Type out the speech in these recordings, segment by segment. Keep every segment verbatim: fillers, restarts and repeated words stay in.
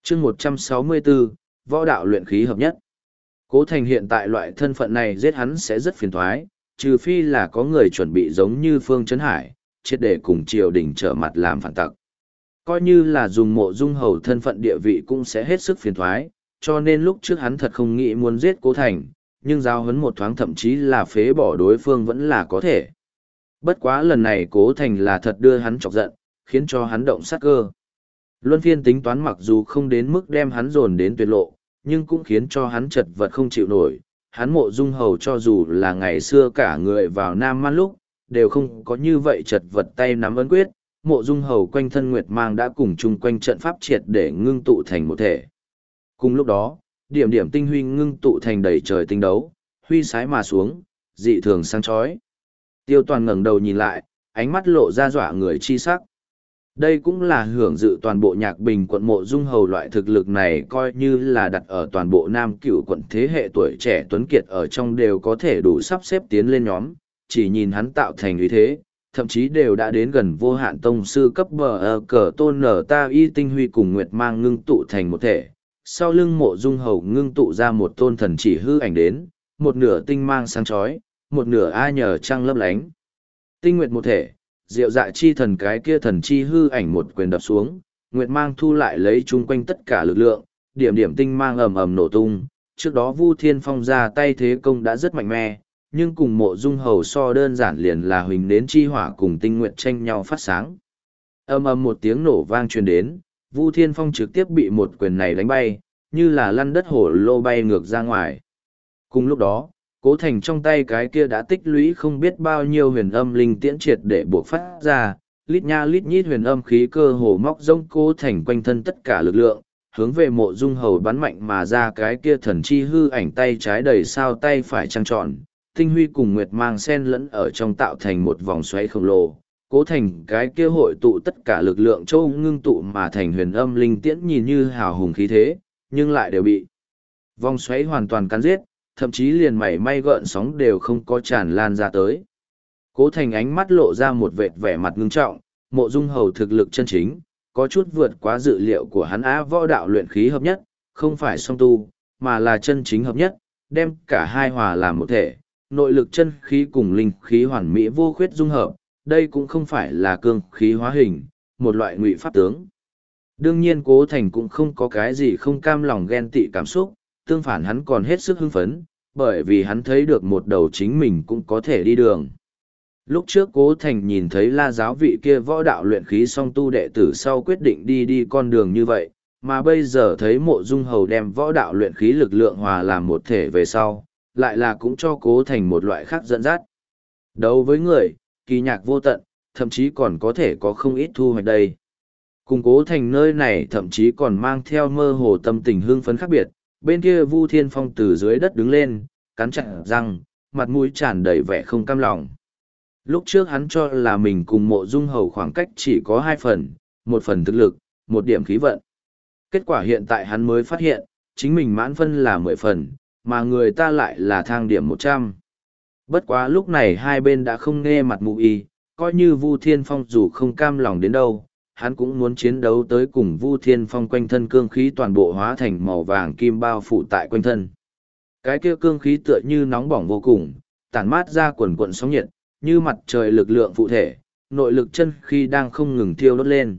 chương một trăm sáu mươi bốn, võ đạo luyện khí hợp nhất. Cố Thành hiện tại loại thân phận này giết hắn sẽ rất phiền thoái, trừ phi là có người chuẩn bị giống như Phương Trấn Hải, triệt để cùng triều đình trở mặt làm phản tặc. Coi như là dùng Mộ Dung Hầu thân phận địa vị cũng sẽ hết sức phiền thoái, cho nên lúc trước hắn thật không nghĩ muốn giết Cố Thành, nhưng giao hấn một thoáng thậm chí là phế bỏ đối phương vẫn là có thể. Bất quá lần này Cố Thành là thật đưa hắn chọc giận, khiến cho hắn động sát cơ. Luân phiên tính toán mặc dù không đến mức đem hắn dồn đến tuyệt lộ, nhưng cũng khiến cho hắn chật vật không chịu nổi. Hắn Mộ Dung Hầu cho dù là ngày xưa cả người vào Nam Man lúc, đều không có như vậy chật vật tay nắm ấn quyết. Mộ Dung Hầu quanh thân Nguyệt Mang đã cùng chung quanh trận pháp triệt để ngưng tụ thành một thể. Cùng lúc đó, điểm điểm tinh huy ngưng tụ thành đầy trời tinh đấu, huy sái mà xuống, dị thường sáng chói. Tiêu Toàn ngẩng đầu nhìn lại, ánh mắt lộ ra dọa người chi sắc. Đây cũng là hưởng dự toàn bộ Nhạc Bình quận Mộ Dung Hầu loại thực lực này coi như là đặt ở toàn bộ Nam Cửu quận thế hệ tuổi trẻ tuấn kiệt ở trong đều có thể đủ sắp xếp tiến lên nhóm, chỉ nhìn hắn tạo thành uy thế, thậm chí đều đã đến gần vô hạn tông sư cấp bờ ở cờ tôn nở ta y tinh huy cùng Nguyệt Mang ngưng tụ thành một thể. Sau lưng Mộ Dung Hầu ngưng tụ ra một tôn thần chỉ hư ảnh đến, một nửa tinh mang sáng chói, một nửa a nhờ trăng lấp lánh. Tinh nguyệt một thể, diệu dạ chi thần cái kia thần chi hư ảnh một quyền đập xuống, Nguyệt Mang thu lại lấy chung quanh tất cả lực lượng, điểm điểm tinh mang ầm ầm nổ tung. Trước đó Vu Thiên Phong ra tay thế công đã rất mạnh mẽ, nhưng cùng Mộ Dung Hầu so đơn giản liền là huỳnh đến chi hỏa cùng tinh nguyệt tranh nhau phát sáng. Ầm ầm một tiếng nổ vang truyền đến, Vu Thiên Phong trực tiếp bị một quyền này đánh bay, như là lăn đất hổ lô bay ngược ra ngoài. Cùng lúc đó, Cố Thành trong tay cái kia đã tích lũy không biết bao nhiêu huyền âm linh tiễn triệt để buộc phát ra, lít nha lít nhít huyền âm khí cơ hồ móc rông Cố Thành quanh thân tất cả lực lượng, hướng về Mộ Dung Hầu bắn mạnh mà ra cái kia thần chi hư ảnh tay trái đầy sao tay phải trăng tròn, tinh huy cùng Nguyệt Mang sen lẫn ở trong tạo thành một vòng xoáy khổng lồ. Cố Thành cái kia hội tụ tất cả lực lượng châu ngưng tụ mà thành huyền âm linh tiễn nhìn như hào hùng khí thế, nhưng lại đều bị vòng xoáy hoàn toàn cắn giết, thậm chí liền mảy may gợn sóng đều không có tràn lan ra tới. Cố Thành ánh mắt lộ ra một vệt vẻ mặt ngưng trọng, Mộ Dung Hầu thực lực chân chính, có chút vượt quá dự liệu của hắn á võ đạo luyện khí hợp nhất, không phải song tu, mà là chân chính hợp nhất, đem cả hai hòa làm một thể, nội lực chân khí cùng linh khí hoàn mỹ vô khuyết dung hợp, đây cũng không phải là cương khí hóa hình, một loại ngụy pháp tướng. Đương nhiên Cố Thành cũng không có cái gì không cam lòng ghen tị cảm xúc, tương phản hắn còn hết sức hưng phấn, bởi vì hắn thấy được một đầu chính mình cũng có thể đi đường. Lúc trước Cố Thành nhìn thấy La giáo vị kia võ đạo luyện khí song tu đệ tử sau quyết định đi đi con đường như vậy, mà bây giờ thấy Mộ Dung Hầu đem võ đạo luyện khí lực lượng hòa làm một thể về sau, lại là cũng cho Cố Thành một loại khác dẫn dắt. Đấu với người, kỳ nhạc vô tận, thậm chí còn có thể có không ít thu hoạch đây. Cùng Cố Thành nơi này thậm chí còn mang theo mơ hồ tâm tình hưng phấn khác biệt, bên kia Vu Thiên Phong từ dưới đất đứng lên, cắn chặt răng, mặt mũi tràn đầy vẻ không cam lòng. Lúc trước hắn cho là mình cùng Mộ Dung Hầu khoảng cách chỉ có hai phần, một phần thực lực, một điểm khí vận. Kết quả hiện tại hắn mới phát hiện, chính mình mãn phân là mười phần, mà người ta lại là thang điểm một trăm. Bất quá lúc này hai bên đã không nghe mặt mũi y, coi như Vu Thiên Phong dù không cam lòng đến đâu, hắn cũng muốn chiến đấu tới cùng Vu Thiên Phong quanh thân cương khí toàn bộ hóa thành màu vàng kim bao phủ tại quanh thân. Cái kia cương khí tựa như nóng bỏng vô cùng, tản mát ra quần quần sóng nhiệt, như mặt trời lực lượng phụ thể, nội lực chân khí đang không ngừng thiêu đốt lên.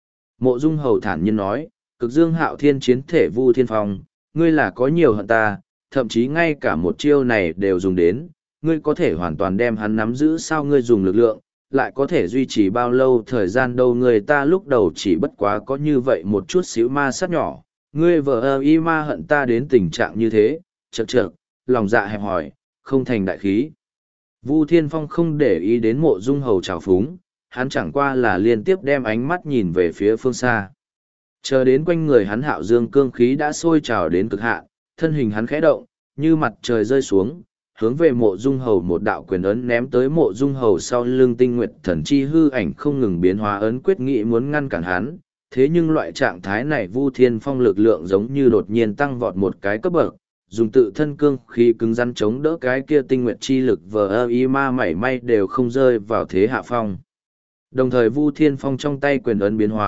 Mộ Dung Hầu thản nhiên nói, Cực Dương Hạo Thiên chiến thể Vu Thiên Phong, ngươi là có nhiều hận ta, thậm chí ngay cả một chiêu này đều dùng đến, ngươi có thể hoàn toàn đem hắn nắm giữ sao ngươi dùng lực lượng, lại có thể duy trì bao lâu thời gian đâu người ta lúc đầu chỉ bất quá có như vậy một chút xíu ma sát nhỏ, ngươi vợ ơ y ma hận ta đến tình trạng như thế, chật chật, lòng dạ hẹp hòi, không thành đại khí. Vu Thiên Phong không để ý đến Mộ Dung Hầu trào phúng, hắn chẳng qua là liên tiếp đem ánh mắt nhìn về phía phương xa. Chờ đến quanh người hắn hạo dương cương khí đã sôi trào đến cực hạn, thân hình hắn khẽ động, như mặt trời rơi xuống, hướng về Mộ Dung Hầu một đạo quyền ấn ném tới Mộ Dung Hầu sau lưng tinh nguyệt thần chi hư ảnh không ngừng biến hóa ấn quyết nghị muốn ngăn cản hắn. Thế nhưng loại trạng thái này Vu Thiên Phong lực lượng giống như đột nhiên tăng vọt một cái cấp bậc, dùng tự thân cương khí cứng rắn chống đỡ cái kia tinh nguyệt chi lực vờ ơ y ma mảy may đều không rơi vào thế hạ phong. Đồng thời Vu Thiên Phong trong tay quyền ấn biến hóa,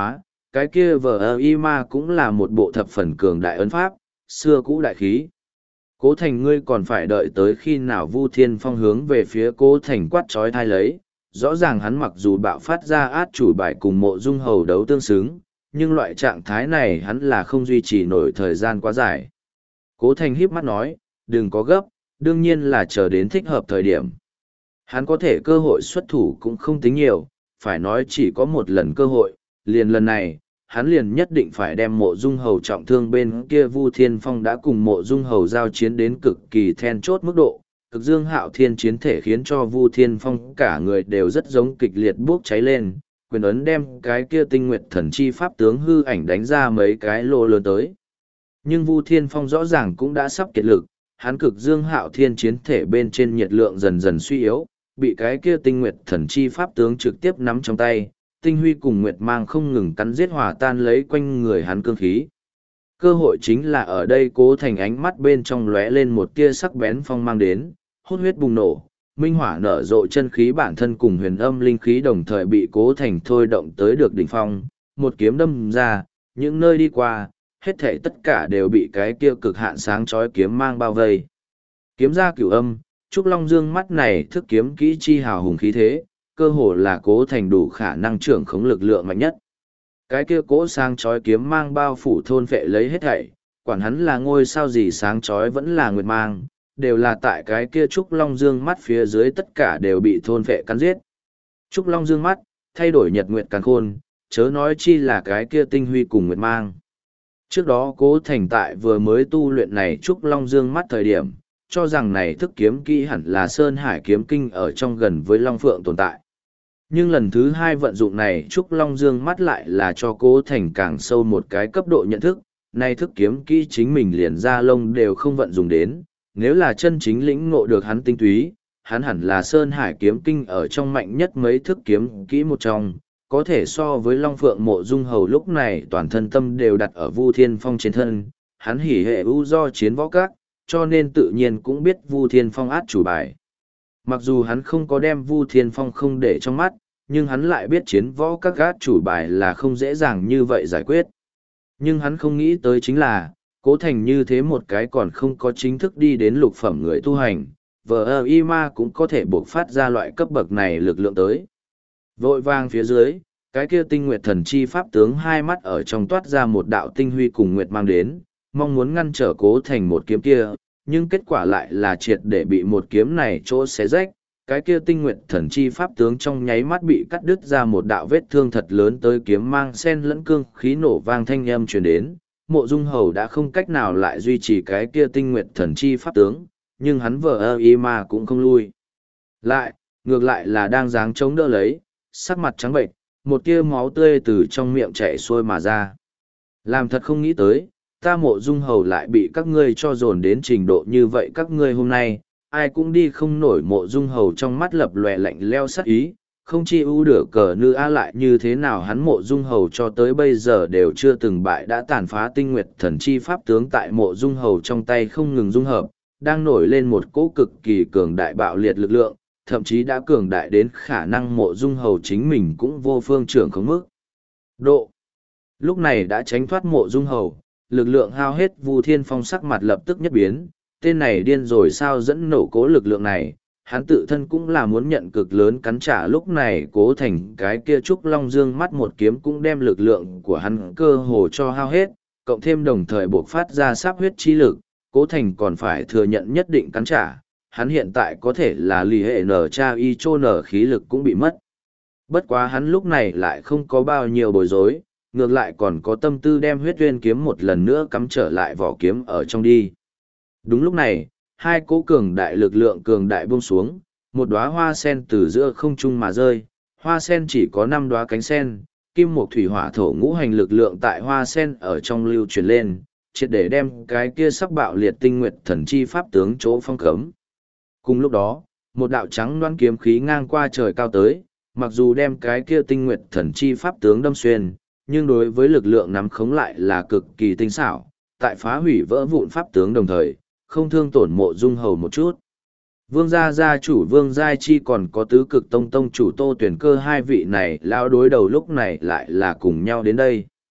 cái kia vờ ơ y ma cũng là một bộ thập phần cường đại ấn pháp, xưa cũ đại khí. Cố Thành ngươi còn phải đợi tới khi nào Vu Thiên Phong hướng về phía Cố Thành quát trói thai lấy, rõ ràng hắn mặc dù bạo phát ra át chủ bài cùng mộ dung hầu đấu tương xứng, nhưng loại trạng thái này hắn là không duy trì nổi thời gian quá dài. Cố Thành híp mắt nói, đừng có gấp, đương nhiên là chờ đến thích hợp thời điểm. Hắn có thể cơ hội xuất thủ cũng không tính nhiều, phải nói chỉ có một lần cơ hội, liền lần này, hắn liền nhất định phải đem mộ dung hầu trọng thương bên kia. Vu Thiên Phong đã cùng mộ dung hầu giao chiến đến cực kỳ then chốt mức độ, cực dương hạo thiên chiến thể khiến cho Vu Thiên Phong cả người đều rất giống kịch liệt bốc cháy lên, quyền ấn đem cái kia tinh nguyệt thần chi pháp tướng hư ảnh đánh ra mấy cái lô lớn tới. Nhưng Vu Thiên Phong rõ ràng cũng đã sắp kiệt lực, hắn cực dương hạo thiên chiến thể bên trên nhiệt lượng dần dần suy yếu, bị cái kia tinh nguyệt thần chi pháp tướng trực tiếp nắm trong tay, tinh huy cùng nguyệt mang không ngừng cắn giết hòa tan lấy quanh người hắn cương khí. Cơ hội chính là ở đây. Cố Thành ánh mắt bên trong lóe lên một tia sắc bén phong mang đến, hốt huyết bùng nổ, minh hỏa nở rộ, chân khí bản thân cùng huyền âm linh khí đồng thời bị Cố Thành thôi động tới được đỉnh phong, một kiếm đâm ra, những nơi đi qua, hết thảy tất cả đều bị cái kia cực hạn sáng chói kiếm mang bao vây. Kiếm ra cửu âm, Trúc Long Dương mắt này thức kiếm kỹ chi hào hùng khí thế, cơ hồ là Cố Thành đủ khả năng trưởng khống lực lượng mạnh nhất. Cái kia cỗ sáng chói kiếm mang bao phủ thôn phệ lấy hết thảy, quản hắn là ngôi sao gì sáng chói vẫn là nguyệt mang, đều là tại cái kia Trúc Long Dương mắt phía dưới tất cả đều bị thôn phệ cắn giết. Trúc Long Dương mắt, thay đổi nhật nguyệt càn khôn, chớ nói chi là cái kia tinh huy cùng nguyệt mang. Trước đó Cố Thành tại vừa mới tu luyện này Trúc Long Dương mắt thời điểm, cho rằng này thức kiếm kỹ hẳn là Sơn Hải kiếm kinh ở trong gần với Long Phượng tồn tại. Nhưng lần thứ hai vận dụng này Trúc Long Dương mắt lại là cho Cố Thành càng sâu một cái cấp độ nhận thức, nay thức kiếm kỹ chính mình liền ra lông đều không vận dụng đến, nếu là chân chính lĩnh ngộ được hắn tinh túy, hắn hẳn là Sơn Hải kiếm kinh ở trong mạnh nhất mấy thức kiếm kỹ một trong, có thể so với Long Phượng mộ dung hầu lúc này toàn thân tâm đều đặt ở Vu Thiên Phong trên thân, hắn hỉ hệ ưu do chiến võ các, cho nên tự nhiên cũng biết Vu Thiên Phong át chủ bài. Mặc dù hắn không có đem Vu Thiên Phong không để trong mắt, nhưng hắn lại biết chiến võ các át chủ bài là không dễ dàng như vậy giải quyết. Nhưng hắn không nghĩ tới chính là, Cố Thành như thế một cái còn không có chính thức đi đến lục phẩm người tu hành, vờ ơ y ma cũng có thể buộc phát ra loại cấp bậc này lực lượng tới. Vội vàng phía dưới, cái kia tinh nguyệt thần chi pháp tướng hai mắt ở trong toát ra một đạo tinh huy cùng nguyệt mang đến, mong muốn ngăn trở Cố Thành một kiếm kia, nhưng kết quả lại là triệt để bị một kiếm này chỗ xé rách, cái kia tinh nguyệt thần chi pháp tướng trong nháy mắt bị cắt đứt ra một đạo vết thương thật lớn tới kiếm mang sen lẫn cương khí nổ vang thanh âm truyền đến. Mộ Dung Hầu đã không cách nào lại duy trì cái kia tinh nguyệt thần chi pháp tướng, nhưng hắn vờ ơ y ma cũng không lui lại, ngược lại là đang giáng chống đỡ lấy, sắc mặt trắng bệnh, một tia máu tươi từ trong miệng chảy xuôi mà ra. Làm thật không nghĩ tới, ta Mộ Dung Hầu lại bị các ngươi cho dồn đến trình độ như vậy. Các ngươi hôm nay, ai cũng đi không nổi. Mộ Dung Hầu trong mắt lập lòe lạnh leo sắc ý, không chi ưu được cờ nữ a lại như thế nào hắn Mộ Dung Hầu cho tới bây giờ đều chưa từng bại, đã tàn phá tinh nguyệt thần chi pháp tướng tại Mộ Dung Hầu trong tay không ngừng dung hợp, đang nổi lên một cỗ cực kỳ cường đại bạo liệt lực lượng, thậm chí đã cường đại đến khả năng Mộ Dung Hầu chính mình cũng vô phương trưởng không mức độ. Lúc này đã tránh thoát Mộ Dung Hầu, lực lượng hao hết. Vu Thiên Phong sắc mặt lập tức nhất biến, tên này điên rồi sao dẫn nổ cố lực lượng này, hắn tự thân cũng là muốn nhận cực lớn cắn trả. Lúc này Cố Thành cái kia Trúc Long Dương mắt một kiếm cũng đem lực lượng của hắn cơ hồ cho hao hết, cộng thêm đồng thời buộc phát ra sáp huyết chi lực, Cố Thành còn phải thừa nhận nhất định cắn trả, hắn hiện tại có thể là lì hệ nở cha y chô nở khí lực cũng bị mất. Bất quá hắn lúc này lại không có bao nhiêu bối rối, ngược lại còn có tâm tư đem huyết uyên kiếm một lần nữa cắm trở lại vỏ kiếm ở trong đi. Đúng lúc này, hai cỗ cường đại lực lượng cường đại buông xuống, một đóa hoa sen từ giữa không trung mà rơi, hoa sen chỉ có năm đóa cánh sen, kim mộc thủy hỏa thổ ngũ hành lực lượng tại hoa sen ở trong lưu truyền lên, triệt để đem cái kia sắp bạo liệt tinh nguyệt thần chi pháp tướng chỗ phong cấm. Cùng lúc đó, một đạo trắng đoán kiếm khí ngang qua trời cao tới, mặc dù đem cái kia tinh nguyệt thần chi pháp tướng đâm xuyên, nhưng đối với lực lượng nắm khống lại là cực kỳ tinh xảo, tại phá hủy vỡ vụn pháp tướng đồng thời, không thương tổn Mộ Dung Hầu một chút. Vương gia gia chủ Vương Giai Chi còn có tứ cực tông tông chủ Tô Tuyển Cơ hai vị này lão đối đầu lúc này lại là cùng nhau đến đây.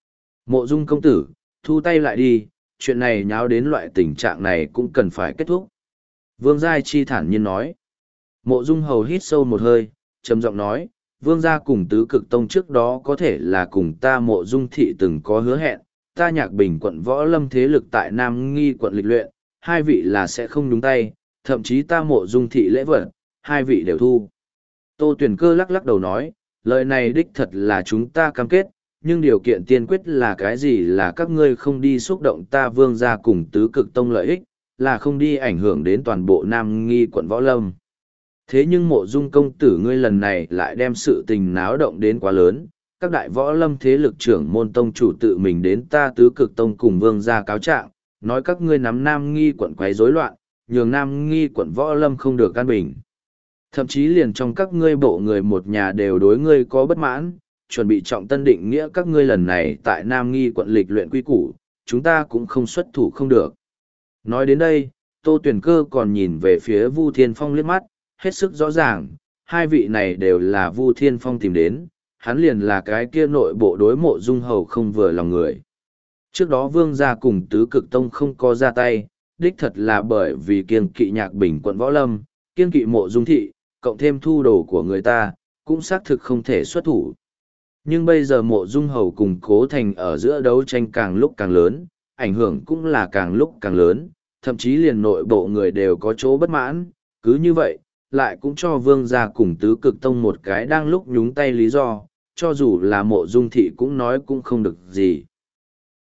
Mộ dung công tử, thu tay lại đi, chuyện này nháo đến loại tình trạng này cũng cần phải kết thúc. Vương Giai Chi thản nhiên nói. Mộ dung hầu hít sâu một hơi, trầm giọng nói, vương gia cùng tứ cực tông trước đó có thể là cùng ta mộ dung thị từng có hứa hẹn, ta nhạc bình quận võ lâm thế lực tại Nam Nghi quận lịch luyện, hai vị là sẽ không nhúng tay, thậm chí ta mộ dung thị lễ vật, hai vị đều thu. Tô Tuyển Cơ lắc lắc đầu nói, lời này đích thật là chúng ta cam kết, nhưng điều kiện tiên quyết là cái gì là các ngươi không đi xúc động ta vương gia cùng tứ cực tông lợi ích, là không đi ảnh hưởng đến toàn bộ Nam Nghi quận võ lâm. Thế nhưng mộ dung công tử ngươi lần này lại đem sự tình náo động đến quá lớn, các đại võ lâm thế lực trưởng môn tông chủ tự mình đến ta tứ cực tông cùng vương gia cáo trạng, nói các ngươi nắm Nam Nghi quận quấy rối loạn, nhường Nam Nghi quận võ lâm không được an bình. Thậm chí liền trong các ngươi bộ người một nhà đều đối ngươi có bất mãn, chuẩn bị trọng tân định nghĩa các ngươi lần này tại Nam Nghi quận lịch luyện quy củ, chúng ta cũng không xuất thủ không được. Nói đến đây, Tô Tuyển Cơ còn nhìn về phía Vu Thiên Phong liếc mắt, hết sức rõ ràng, hai vị này đều là Vu Thiên Phong tìm đến, hắn liền là cái kia nội bộ đối mộ dung hầu không vừa lòng người. Trước đó vương gia cùng tứ cực tông không có ra tay, đích thật là bởi vì kiên kỵ nhạc bình quận võ lâm, kiên kỵ mộ dung thị, cộng thêm thu đồ của người ta, cũng xác thực không thể xuất thủ. Nhưng bây giờ mộ dung hầu cùng cố thành ở giữa đấu tranh càng lúc càng lớn, ảnh hưởng cũng là càng lúc càng lớn, thậm chí liền nội bộ người đều có chỗ bất mãn, cứ như vậy, lại cũng cho vương gia cùng tứ cực tông một cái đang lúc nhúng tay lý do, cho dù là mộ dung thị cũng nói cũng không được gì.